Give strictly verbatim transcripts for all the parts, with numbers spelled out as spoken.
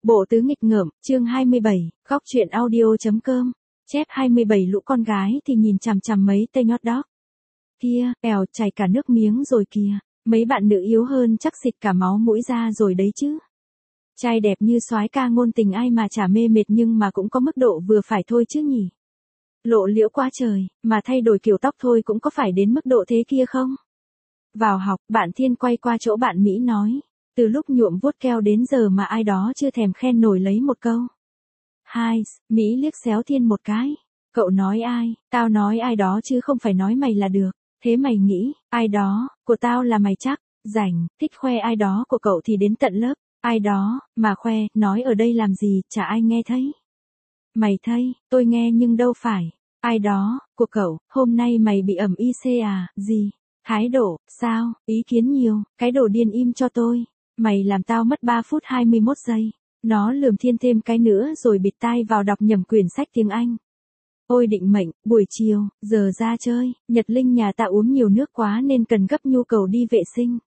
Bộ tứ nghịch ngợm, chương hai mươi bảy, góc truyện audio.com, chép hai mươi bảy lũ con gái thì nhìn chằm chằm mấy tay nhót đó. Kia, èo chảy cả nước miếng rồi kìa, mấy bạn nữ yếu hơn chắc xịt cả máu mũi ra rồi đấy chứ. Trai đẹp như soái ca ngôn tình ai mà chả mê mệt nhưng mà cũng có mức độ vừa phải thôi chứ nhỉ. Lộ liễu quá trời, mà thay đổi kiểu tóc thôi cũng có phải đến mức độ thế kia không? Vào học, bạn Thiên quay qua chỗ bạn Mỹ nói. Từ lúc nhuộm vuốt keo đến giờ mà ai đó chưa thèm khen nổi lấy một câu. Hai, Mỹ liếc xéo Thiên một cái. Cậu nói ai, tao nói ai đó chứ không phải nói mày là được. Thế mày nghĩ, ai đó, của tao là mày chắc, rảnh, thích khoe ai đó của cậu thì đến tận lớp. Ai đó, mà khoe, nói ở đây làm gì, chả ai nghe thấy. Mày thấy, tôi nghe nhưng đâu phải. Ai đó, của cậu, hôm nay mày bị ẩm i xê à, gì? Thái độ, sao, ý kiến nhiều, cái đồ điên im cho tôi. Mày làm tao mất ba phút hai mươi mốt giây. Nó lườm Thiên thêm cái nữa rồi bịt tai vào đọc nhầm quyển sách tiếng Anh. Ôi định mệnh, buổi chiều, giờ ra chơi, Nhật Linh nhà ta uống nhiều nước quá nên cần gấp nhu cầu đi vệ sinh.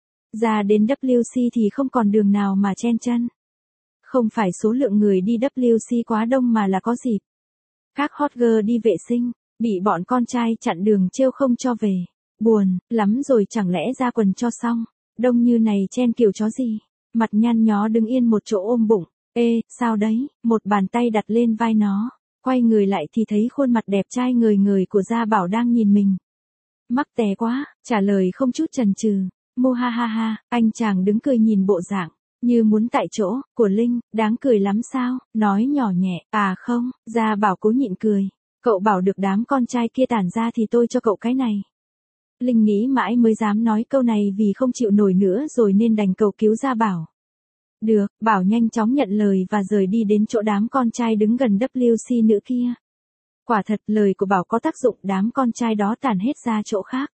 Ra đến vê kép xê thì không còn đường nào mà chen chân. Không phải số lượng người đi vê kép xê quá đông mà là có dịp. Các hot girl đi vệ sinh, bị bọn con trai chặn đường trêu không cho về. Buồn, lắm rồi chẳng lẽ ra quần cho xong. Đông như này chen kiểu chó gì. Mặt nhăn nhó đứng yên một chỗ ôm bụng. Ê, sao đấy, một bàn tay đặt lên vai nó. Quay người lại thì thấy khuôn mặt đẹp trai ngời ngời của Gia Bảo đang nhìn mình. Mắc tè quá, trả lời không chút chần chừ. Mô ha ha ha, anh chàng đứng cười nhìn bộ dạng. Như muốn tại chỗ, của Linh, đáng cười lắm sao, nói nhỏ nhẹ, à không, Gia Bảo cố nhịn cười. Cậu bảo được đám con trai kia tản ra thì tôi cho cậu cái này. Linh nghĩ mãi mới dám nói câu này vì không chịu nổi nữa rồi nên đành cầu cứu Gia Bảo. Được, Bảo nhanh chóng nhận lời và rời đi đến chỗ đám con trai đứng gần vê kép xê nữ kia. Quả thật lời của Bảo có tác dụng, đám con trai đó tản hết ra chỗ khác.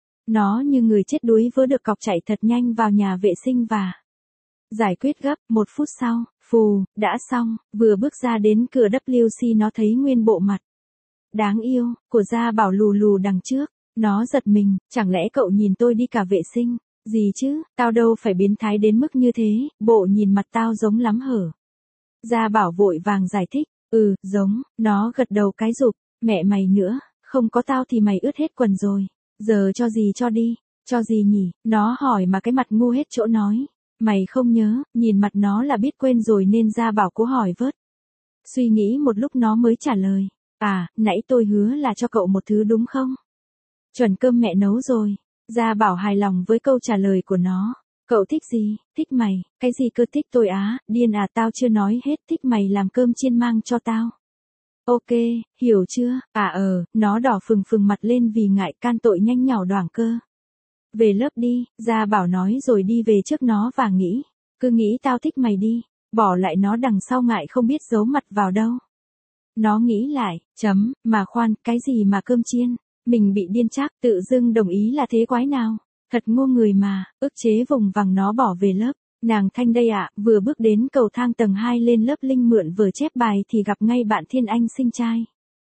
Nó như người chết đuối vớ được cọc chạy thật nhanh vào nhà vệ sinh và giải quyết gấp. Một phút sau, phù, đã xong, vừa bước ra đến cửa vê kép xê nó thấy nguyên bộ mặt đáng yêu của Gia Bảo lù lù đằng trước. Nó giật mình, chẳng lẽ cậu nhìn tôi đi cả vệ sinh? Gì chứ, tao đâu phải biến thái đến mức như thế, bộ nhìn mặt tao giống lắm hở. Gia Bảo vội vàng giải thích, ừ, giống, nó gật đầu cái rụp, mẹ mày nữa, không có tao thì mày ướt hết quần rồi, giờ cho gì cho đi, cho gì nhỉ, nó hỏi mà cái mặt ngu hết chỗ nói, mày không nhớ, nhìn mặt nó là biết quên rồi nên Gia Bảo cố hỏi vớt. Suy nghĩ một lúc nó mới trả lời, à, nãy tôi hứa là cho cậu một thứ đúng không? Chuẩn cơm mẹ nấu rồi. Gia Bảo hài lòng với câu trả lời của nó. Cậu thích gì? Thích mày. Cái gì cơ thích tôi á? Điên à, tao chưa nói hết, thích mày làm cơm chiên mang cho tao. Ok, hiểu chưa? À ờ, nó đỏ phừng phừng mặt lên vì ngại can tội nhanh nhỏ đoảng cơ. Về lớp đi, Gia Bảo nói rồi đi về trước nó và nghĩ. Cứ nghĩ tao thích mày đi. Bỏ lại nó đằng sau ngại không biết giấu mặt vào đâu. Nó nghĩ lại, chấm, mà khoan, cái gì mà cơm chiên? Mình bị điên chắc, tự dưng đồng ý là thế quái nào. Thật ngu người mà, ức chế vùng vằng nó bỏ về lớp. Nàng Thanh đây ạ, vừa bước đến cầu thang tầng hai lên lớp Linh mượn vở chép bài thì gặp ngay bạn Thiên Anh xinh trai.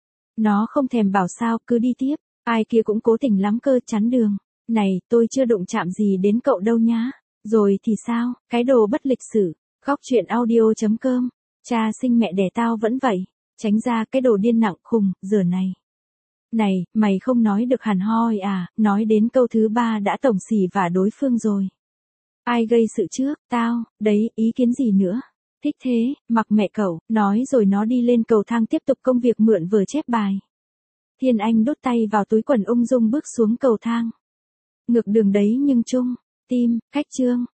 Nó không thèm bảo sao, cứ đi tiếp, ai kia cũng cố tình lắm cơ chắn đường. Này, tôi chưa đụng chạm gì đến cậu đâu nhá. Rồi thì sao, cái đồ bất lịch sử. Góc truyện audio.com, cha sinh mẹ đẻ tao vẫn vậy. Tránh ra cái đồ điên nặng khùng, giờ này. Này, mày không nói được hẳn hoi à, nói đến câu thứ ba đã tổng xỉ vả đối phương rồi. Ai gây sự trước, tao, đấy, ý kiến gì nữa? Thích thế, mặc mẹ cậu, nói rồi nó đi lên cầu thang tiếp tục công việc mượn vở chép bài. Thiên Anh đút tay vào túi quần ung dung bước xuống cầu thang. Ngược đường đấy nhưng chung, tim, cách chương,